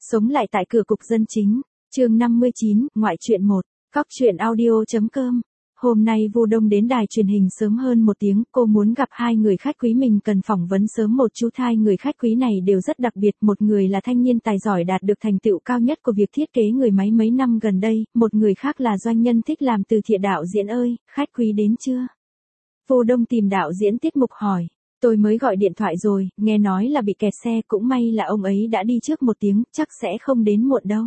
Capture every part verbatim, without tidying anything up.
Sống lại tại cửa cục dân chính, chương năm mươi chín, ngoại truyện một, cóc truyện audio.com. Hôm nay Vu Đông đến đài truyền hình sớm hơn một tiếng, cô muốn gặp hai người khách quý mình cần phỏng vấn sớm một chút. Hai người khách quý này đều rất đặc biệt, một người là thanh niên tài giỏi đạt được thành tựu cao nhất của việc thiết kế người máy mấy năm gần đây, một người khác là doanh nhân thích làm từ thiện. Đạo diễn ơi, khách quý đến chưa? Vu Đông tìm đạo diễn tiết mục hỏi. Tôi mới gọi điện thoại rồi, nghe nói là bị kẹt xe, cũng may là ông ấy đã đi trước một tiếng, chắc sẽ không đến muộn đâu.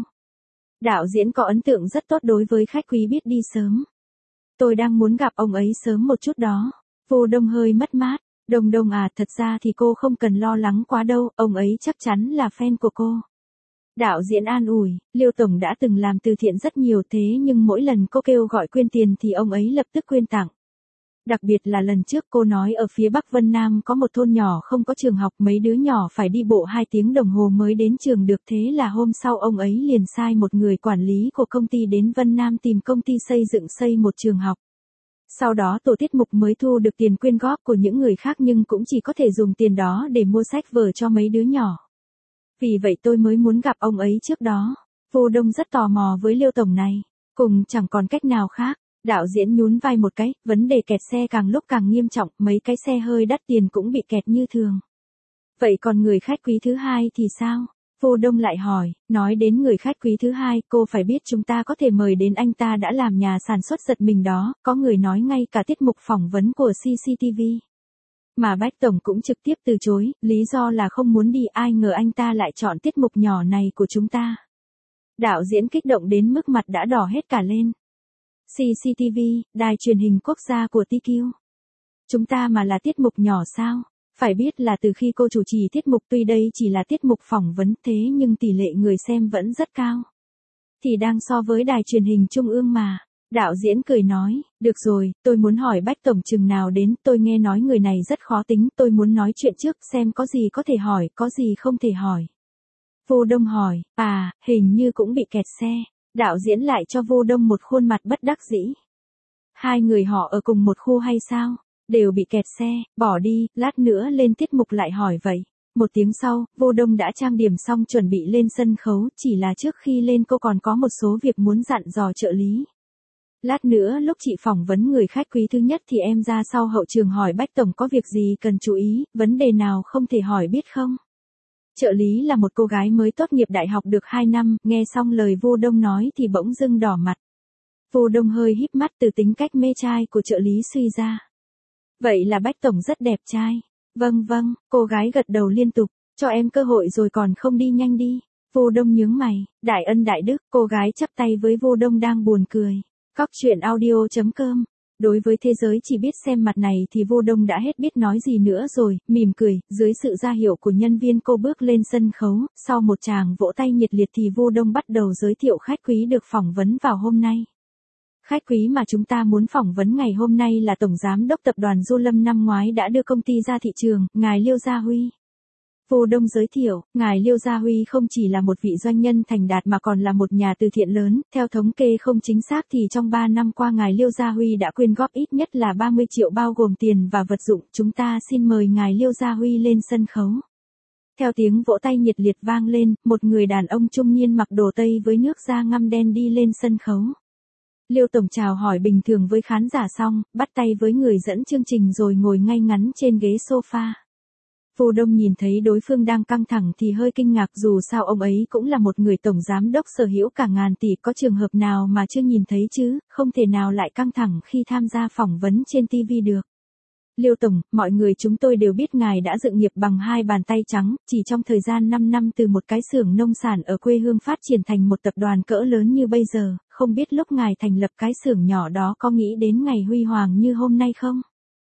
Đạo diễn có ấn tượng rất tốt đối với khách quý biết đi sớm. Tôi đang muốn gặp ông ấy sớm một chút đó. Vu Đông hơi mất mát. Đông Đông à, thật ra thì cô không cần lo lắng quá đâu, ông ấy chắc chắn là fan của cô. Đạo diễn an ủi, Liêu Tổng đã từng làm từ thiện rất nhiều thế nhưng mỗi lần cô kêu gọi quyên tiền thì ông ấy lập tức quyên tặng. Đặc biệt là lần trước cô nói ở phía Bắc Vân Nam có một thôn nhỏ không có trường học, mấy đứa nhỏ phải đi bộ hai tiếng đồng hồ mới đến trường được, thế là hôm sau ông ấy liền sai một người quản lý của công ty đến Vân Nam tìm công ty xây dựng xây một trường học. Sau đó tổ tiết mục mới thu được tiền quyên góp của những người khác nhưng cũng chỉ có thể dùng tiền đó để mua sách vở cho mấy đứa nhỏ. Vì vậy tôi mới muốn gặp ông ấy trước đó. Vu Đông rất tò mò với Liêu Tổng này, cùng chẳng còn cách nào khác. Đạo diễn nhún vai một cái, vấn đề kẹt xe càng lúc càng nghiêm trọng, mấy cái xe hơi đắt tiền cũng bị kẹt như thường. Vậy còn người khách quý thứ hai thì sao? Vu Đông lại hỏi, nói đến người khách quý thứ hai, cô phải biết chúng ta có thể mời đến anh ta đã làm nhà sản xuất giật mình đó, có người nói ngay cả tiết mục phỏng vấn của xê xê tê vê. Mà Bách Tổng cũng trực tiếp từ chối, lý do là không muốn đi, ai ngờ anh ta lại chọn tiết mục nhỏ này của chúng ta. Đạo diễn kích động đến mức mặt đã đỏ hết cả lên. xê xê tê vê, đài truyền hình quốc gia của tê quy. Chúng ta mà là tiết mục nhỏ sao? Phải biết là từ khi cô chủ trì tiết mục, tuy đây chỉ là tiết mục phỏng vấn thế nhưng tỷ lệ người xem vẫn rất cao. Thì đang so với đài truyền hình trung ương mà. Đạo diễn cười nói, được rồi, tôi muốn hỏi Bách Tổng chừng nào đến, tôi nghe nói người này rất khó tính, tôi muốn nói chuyện trước xem có gì có thể hỏi, có gì không thể hỏi. Vu Đông hỏi, à, hình như cũng bị kẹt xe. Đạo diễn lại cho Vu Đông một khuôn mặt bất đắc dĩ. Hai người họ ở cùng một khu hay sao? Đều bị kẹt xe, bỏ đi, lát nữa lên tiết mục lại hỏi vậy. Một tiếng sau, Vu Đông đã trang điểm xong chuẩn bị lên sân khấu, chỉ là trước khi lên cô còn có một số việc muốn dặn dò trợ lý. Lát nữa lúc chị phỏng vấn người khách quý thứ nhất thì em ra sau hậu trường hỏi Bách Tổng có việc gì cần chú ý, vấn đề nào không thể hỏi biết không? Trợ lý là một cô gái mới tốt nghiệp đại học được hai năm, nghe xong lời Vu Đông nói thì bỗng dưng đỏ mặt. Vu Đông hơi híp mắt từ tính cách mê trai của trợ lý suy ra. Vậy là Bách Tổng rất đẹp trai. Vâng vâng, cô gái gật đầu liên tục, cho em cơ hội rồi còn không đi nhanh đi. Vu Đông nhướng mày, đại ân đại đức, cô gái chắp tay với Vu Đông đang buồn cười. Cóc truyện audio.com. Đối với thế giới chỉ biết xem mặt này thì Vu Đông đã hết biết nói gì nữa rồi, mỉm cười, dưới sự ra hiệu của nhân viên cô bước lên sân khấu, sau một tràng vỗ tay nhiệt liệt thì Vu Đông bắt đầu giới thiệu khách quý được phỏng vấn vào hôm nay. Khách quý mà chúng ta muốn phỏng vấn ngày hôm nay là Tổng Giám đốc Tập đoàn Du Lâm năm ngoái đã đưa công ty ra thị trường, ngài Liêu Gia Huy. Vu Đông giới thiệu, ngài Liêu Gia Huy không chỉ là một vị doanh nhân thành đạt mà còn là một nhà từ thiện lớn, theo thống kê không chính xác thì trong ba năm qua ngài Liêu Gia Huy đã quyên góp ít nhất là ba mươi triệu bao gồm tiền và vật dụng, chúng ta xin mời ngài Liêu Gia Huy lên sân khấu. Theo tiếng vỗ tay nhiệt liệt vang lên, một người đàn ông trung niên mặc đồ tây với nước da ngăm đen đi lên sân khấu. Liêu Tổng chào hỏi bình thường với khán giả xong, bắt tay với người dẫn chương trình rồi ngồi ngay ngắn trên ghế sofa. Vu Đông nhìn thấy đối phương đang căng thẳng thì hơi kinh ngạc, dù sao ông ấy cũng là một người tổng giám đốc sở hữu cả ngàn tỷ, có trường hợp nào mà chưa nhìn thấy chứ, không thể nào lại căng thẳng khi tham gia phỏng vấn trên ti vi được. Liêu Tổng, mọi người chúng tôi đều biết ngài đã dựng nghiệp bằng hai bàn tay trắng, chỉ trong thời gian năm năm từ một cái xưởng nông sản ở quê hương phát triển thành một tập đoàn cỡ lớn như bây giờ, không biết lúc ngài thành lập cái xưởng nhỏ đó có nghĩ đến ngày huy hoàng như hôm nay không?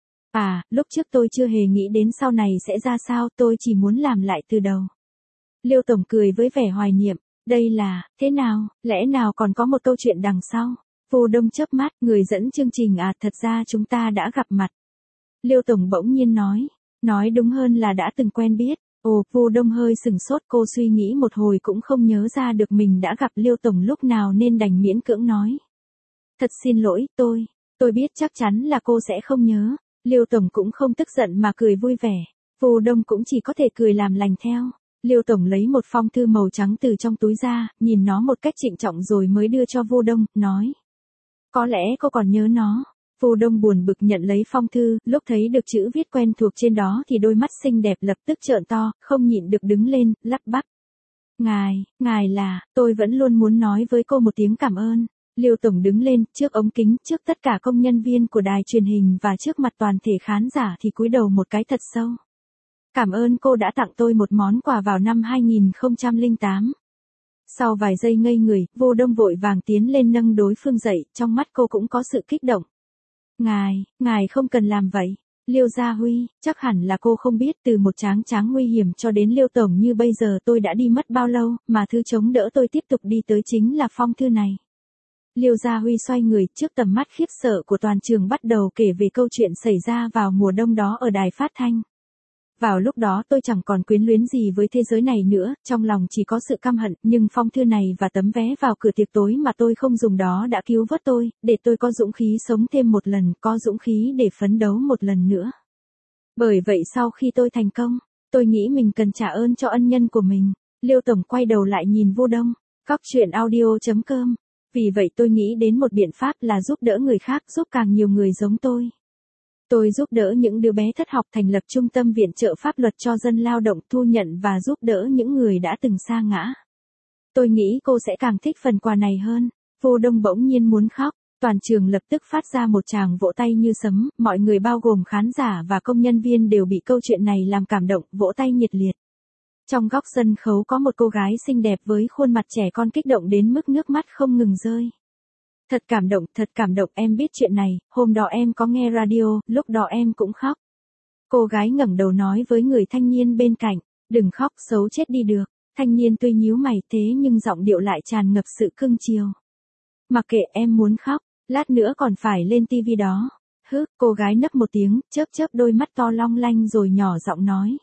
À, lúc trước tôi chưa hề nghĩ đến sau này sẽ ra sao, tôi chỉ muốn làm lại từ đầu. Liêu Tổng cười với vẻ hoài niệm, đây là, thế nào, lẽ nào còn có một câu chuyện đằng sau? Vu Đông chớp mắt, người dẫn chương trình à, thật ra chúng ta đã gặp mặt. Liêu Tổng bỗng nhiên nói, nói đúng hơn là đã từng quen biết. Ồ, Vu Đông hơi sừng sốt, cô suy nghĩ một hồi cũng không nhớ ra được mình đã gặp Liêu Tổng lúc nào nên đành miễn cưỡng nói. Thật xin lỗi, tôi, tôi biết chắc chắn là cô sẽ không nhớ. Liêu Tổng cũng không tức giận mà cười vui vẻ. Vu Đông cũng chỉ có thể cười làm lành theo. Liêu Tổng lấy một phong thư màu trắng từ trong túi ra, nhìn nó một cách trịnh trọng rồi mới đưa cho Vô Đông, nói. Có lẽ cô còn nhớ nó. Vô Đông buồn bực nhận lấy phong thư, lúc thấy được chữ viết quen thuộc trên đó thì đôi mắt xinh đẹp lập tức trợn to, không nhịn được đứng lên, lắp bắp. Ngài, ngài là, tôi vẫn luôn muốn nói với cô một tiếng cảm ơn. Liêu Tổng đứng lên, trước ống kính, trước tất cả công nhân viên của đài truyền hình và trước mặt toàn thể khán giả thì cúi đầu một cái thật sâu. Cảm ơn cô đã tặng tôi một món quà vào năm hai nghìn không trăm lẻ tám. Sau vài giây ngây người, Vô Đông vội vàng tiến lên nâng đối phương dậy, trong mắt cô cũng có sự kích động. Ngài, ngài không cần làm vậy. Liêu Gia Huy, chắc hẳn là cô không biết từ một tráng tráng nguy hiểm cho đến Liêu Tổng như bây giờ tôi đã đi mất bao lâu, mà thứ chống đỡ tôi tiếp tục đi tới chính là phong thư này. Liêu Gia Huy xoay người, trước tầm mắt khiếp sợ của toàn trường bắt đầu kể về câu chuyện xảy ra vào mùa đông đó ở đài phát thanh. Vào lúc đó tôi chẳng còn quyến luyến gì với thế giới này nữa, trong lòng chỉ có sự căm hận, nhưng phong thư này và tấm vé vào cửa tiệc tối mà tôi không dùng đó đã cứu vớt tôi, để tôi có dũng khí sống thêm một lần, có dũng khí để phấn đấu một lần nữa. Bởi vậy sau khi tôi thành công, tôi nghĩ mình cần trả ơn cho ân nhân của mình. Liêu Tổng quay đầu lại nhìn Vô Đông, cóc truyện audio chấm com. Vì vậy tôi nghĩ đến một biện pháp là giúp đỡ người khác, giúp càng nhiều người giống tôi. Tôi giúp đỡ những đứa bé thất học, thành lập trung tâm viện trợ pháp luật cho dân lao động, thu nhận và giúp đỡ những người đã từng sa ngã. Tôi nghĩ cô sẽ càng thích phần quà này hơn. Vô Đông bỗng nhiên muốn khóc, toàn trường lập tức phát ra một tràng vỗ tay như sấm, mọi người bao gồm khán giả và công nhân viên đều bị câu chuyện này làm cảm động, vỗ tay nhiệt liệt. Trong góc sân khấu có một cô gái xinh đẹp với khuôn mặt trẻ con kích động đến mức nước mắt không ngừng rơi. Thật cảm động, thật cảm động, em biết chuyện này, hôm đó em có nghe radio, lúc đó em cũng khóc. Cô gái ngẩng đầu nói với người thanh niên bên cạnh, đừng khóc, xấu chết đi được. Thanh niên tuy nhíu mày thế nhưng giọng điệu lại tràn ngập sự cưng chiều. Mặc kệ, em muốn khóc, lát nữa còn phải lên tivi đó. Hứ, cô gái nấc một tiếng, chớp chớp đôi mắt to long lanh rồi nhỏ giọng nói.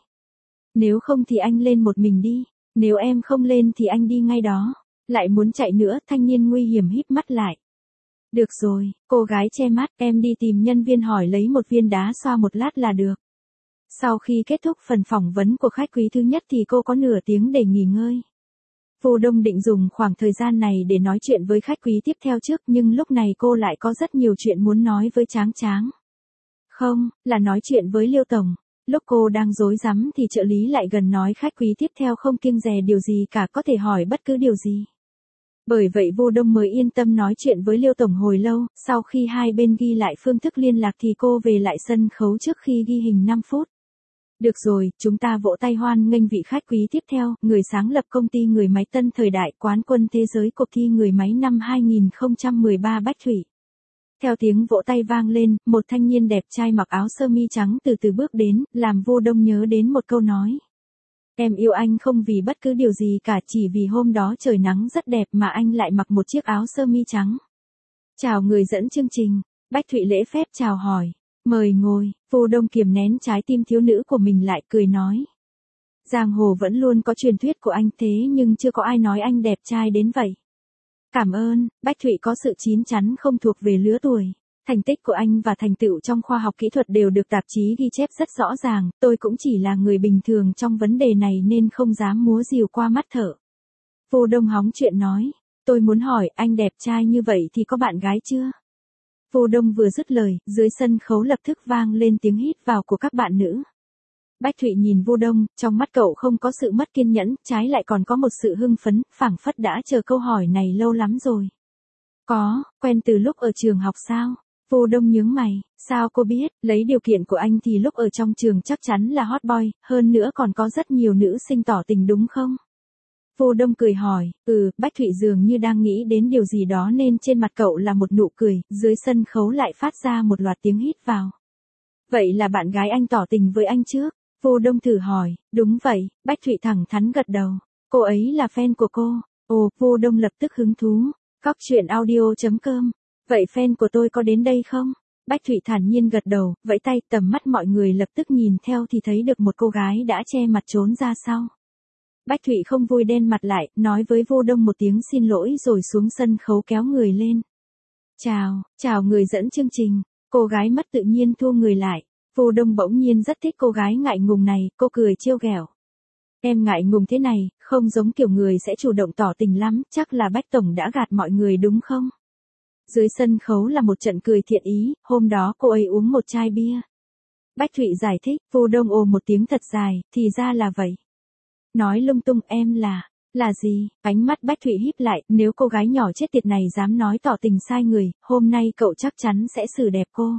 Nếu không thì anh lên một mình đi, nếu em không lên thì anh đi ngay đó. Lại muốn chạy nữa, thanh niên nguy hiểm híp mắt lại. Được rồi, cô gái che mắt, em đi tìm nhân viên hỏi lấy một viên đá xoa một lát là được. Sau khi kết thúc phần phỏng vấn của khách quý thứ nhất thì cô có nửa tiếng để nghỉ ngơi. Vô Đông định dùng khoảng thời gian này để nói chuyện với khách quý tiếp theo trước, nhưng lúc này cô lại có rất nhiều chuyện muốn nói với Tráng Tráng. Không, là nói chuyện với Liêu Tổng. Lúc cô đang rối rắm thì trợ lý lại gần nói khách quý tiếp theo không kiêng dè điều gì cả, có thể hỏi bất cứ điều gì. Bởi vậy Vô Đông mới yên tâm nói chuyện với Liêu Tổng hồi lâu, sau khi hai bên ghi lại phương thức liên lạc thì cô về lại sân khấu trước khi ghi hình năm phút. Được rồi, chúng ta vỗ tay hoan nghênh vị khách quý tiếp theo, người sáng lập công ty người máy Tân Thời Đại, quán quân thế giới cuộc thi người máy năm hai nghìn không trăm mười ba Bách Thụy. Theo tiếng vỗ tay vang lên, một thanh niên đẹp trai mặc áo sơ mi trắng từ từ bước đến, làm Vô Đông nhớ đến một câu nói. Em yêu anh không vì bất cứ điều gì cả, chỉ vì hôm đó trời nắng rất đẹp mà anh lại mặc một chiếc áo sơ mi trắng. Chào người dẫn chương trình. Bách Thụy lễ phép chào hỏi. Mời ngồi. Vô Đông kiềm nén trái tim thiếu nữ của mình lại, cười nói. Giang hồ vẫn luôn có truyền thuyết của anh thế nhưng chưa có ai nói anh đẹp trai đến vậy. Cảm ơn. Bách Thụy có sự chín chắn không thuộc về lứa tuổi. Thành tích của anh và thành tựu trong khoa học kỹ thuật đều được tạp chí ghi chép rất rõ ràng, tôi cũng chỉ là người bình thường trong vấn đề này nên không dám múa rìu qua mắt thợ. Vô Đông hóng chuyện nói, tôi muốn hỏi anh đẹp trai như vậy thì có bạn gái chưa? Vô Đông vừa dứt lời, dưới sân khấu lập tức vang lên tiếng hít vào của các bạn nữ. Bách Thụy nhìn Vô Đông, trong mắt cậu không có sự mất kiên nhẫn, trái lại còn có một sự hưng phấn, phảng phất đã chờ câu hỏi này lâu lắm rồi. Có, quen từ lúc ở trường học sao? Vô Đông nhướng mày, sao cô biết, lấy điều kiện của anh thì lúc ở trong trường chắc chắn là hot boy, hơn nữa còn có rất nhiều nữ sinh tỏ tình đúng không? Vô Đông cười hỏi, ừ, Bách Thụy dường như đang nghĩ đến điều gì đó nên trên mặt cậu là một nụ cười, dưới sân khấu lại phát ra một loạt tiếng hít vào. Vậy là bạn gái anh tỏ tình với anh trước? Vô Đông thử hỏi, đúng vậy, Bách Thụy thẳng thắn gật đầu, cô ấy là fan của cô. Ồ, Vô Đông lập tức hứng thú, cóc truyện audio chấm com. Vậy fan của tôi có đến đây không? Bách Thụy thản nhiên gật đầu, vẫy tay, tầm mắt mọi người lập tức nhìn theo thì thấy được một cô gái đã che mặt trốn ra sau. Bách Thụy không vui đen mặt lại, nói với Vô Đông một tiếng xin lỗi rồi xuống sân khấu kéo người lên. Chào, chào người dẫn chương trình. Cô gái mất tự nhiên thu người lại. Vô Đông bỗng nhiên rất thích cô gái ngại ngùng này, cô cười trêu ghẹo. Em ngại ngùng thế này, không giống kiểu người sẽ chủ động tỏ tình lắm, chắc là Bách Tổng đã gạt mọi người đúng không? Dưới sân khấu là một trận cười thiện ý, hôm đó cô ấy uống một chai bia. Bách Thụy giải thích, Vu Đông ồ một tiếng thật dài, thì ra là vậy. Nói lung tung em là, là gì? Ánh mắt Bách Thụy híp lại, nếu cô gái nhỏ chết tiệt này dám nói tỏ tình sai người, hôm nay cậu chắc chắn sẽ xử đẹp cô.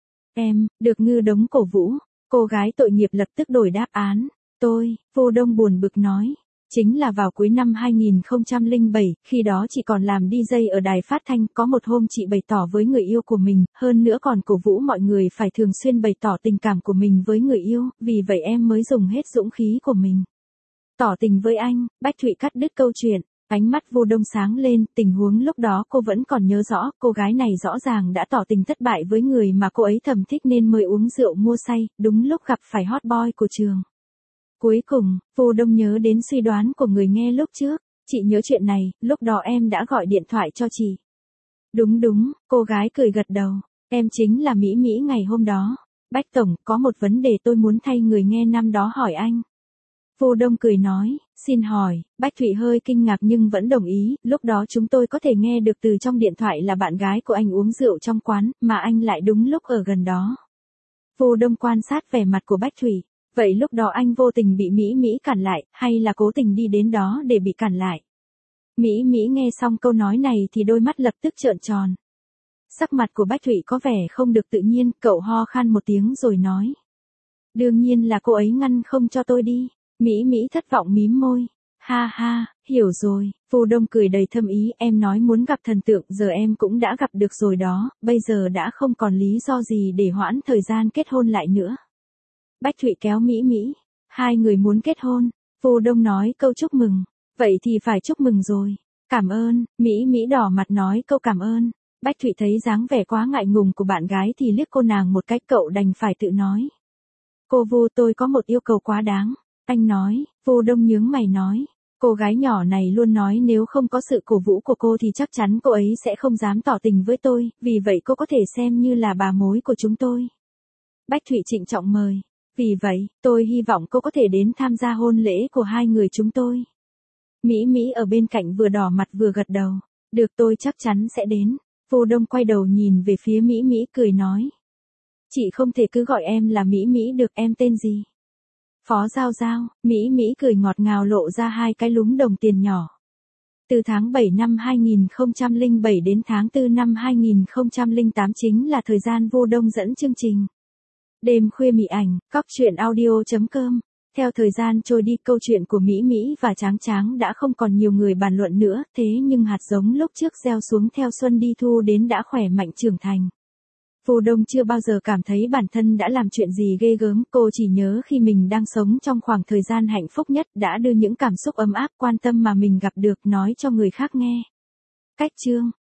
Em, được Ngư Đống cổ vũ, cô gái tội nghiệp lập tức đổi đáp án. Tôi, Vu Đông buồn bực nói. Chính là vào cuối năm hai nghìn không trăm lẻ bảy, khi đó chị còn làm đi jây ở đài phát thanh, có một hôm chị bày tỏ với người yêu của mình, hơn nữa còn cổ vũ mọi người phải thường xuyên bày tỏ tình cảm của mình với người yêu, vì vậy em mới dùng hết dũng khí của mình. Tỏ tình với anh, Bách Thụy cắt đứt câu chuyện, ánh mắt Vu Đông sáng lên, tình huống lúc đó cô vẫn còn nhớ rõ, cô gái này rõ ràng đã tỏ tình thất bại với người mà cô ấy thầm thích nên mới uống rượu mua say, đúng lúc gặp phải hot boy của trường. Cuối cùng, Vu Đông nhớ đến suy đoán của người nghe lúc trước, chị nhớ chuyện này, lúc đó em đã gọi điện thoại cho chị. Đúng đúng, cô gái cười gật đầu, em chính là Mỹ Mỹ ngày hôm đó. Bách Tổng, có một vấn đề tôi muốn thay người nghe năm đó hỏi anh. Vu Đông cười nói, xin hỏi, Bách Thụy hơi kinh ngạc nhưng vẫn đồng ý, lúc đó chúng tôi có thể nghe được từ trong điện thoại là bạn gái của anh uống rượu trong quán, mà anh lại đúng lúc ở gần đó. Vu Đông quan sát vẻ mặt của Bách Thụy. Vậy lúc đó anh vô tình bị Mỹ Mỹ cản lại, hay là cố tình đi đến đó để bị cản lại? Mỹ Mỹ nghe xong câu nói này thì đôi mắt lập tức trợn tròn. Sắc mặt của Bách Thụy có vẻ không được tự nhiên, cậu ho khan một tiếng rồi nói. Đương nhiên là cô ấy ngăn không cho tôi đi. Mỹ Mỹ thất vọng mím môi. Ha ha, hiểu rồi, Vu Đông cười đầy thâm ý, em nói muốn gặp thần tượng, giờ em cũng đã gặp được rồi đó, bây giờ đã không còn lý do gì để hoãn thời gian kết hôn lại nữa. Bách Thụy kéo Mỹ Mỹ, hai người muốn kết hôn, Vu Đông nói câu chúc mừng, vậy thì phải chúc mừng rồi, cảm ơn, Mỹ Mỹ đỏ mặt nói câu cảm ơn, Bách Thụy thấy dáng vẻ quá ngại ngùng của bạn gái thì liếc cô nàng một cách, cậu đành phải tự nói. Cô Vu, tôi có một yêu cầu quá đáng, anh nói, Vu Đông nhướng mày nói, cô gái nhỏ này luôn nói nếu không có sự cổ vũ của cô thì chắc chắn cô ấy sẽ không dám tỏ tình với tôi, vì vậy cô có thể xem như là bà mối của chúng tôi. Bách Thụy trịnh trọng mời. Vì vậy, tôi hy vọng cô có thể đến tham gia hôn lễ của hai người chúng tôi. Mỹ Mỹ ở bên cạnh vừa đỏ mặt vừa gật đầu. Được, tôi chắc chắn sẽ đến. Vu Đông quay đầu nhìn về phía Mỹ Mỹ cười nói. Chị không thể cứ gọi em là Mỹ Mỹ được, em tên gì? Phó Giao Giao, Mỹ Mỹ cười ngọt ngào lộ ra hai cái lúm đồng tiền nhỏ. Từ tháng bảy năm hai nghìn không trăm lẻ bảy đến tháng tư năm hai nghìn không trăm lẻ tám chính là thời gian Vu Đông dẫn chương trình. Đêm khuya mị ảnh, cóc truyện audio chấm com. Theo thời gian trôi đi, câu chuyện của Mỹ Mỹ và Tráng Tráng đã không còn nhiều người bàn luận nữa, thế nhưng hạt giống lúc trước gieo xuống theo xuân đi thu đến đã khỏe mạnh trưởng thành. Vu Đông chưa bao giờ cảm thấy bản thân đã làm chuyện gì ghê gớm, cô chỉ nhớ khi mình đang sống trong khoảng thời gian hạnh phúc nhất đã đưa những cảm xúc ấm áp quan tâm mà mình gặp được nói cho người khác nghe. Cách chương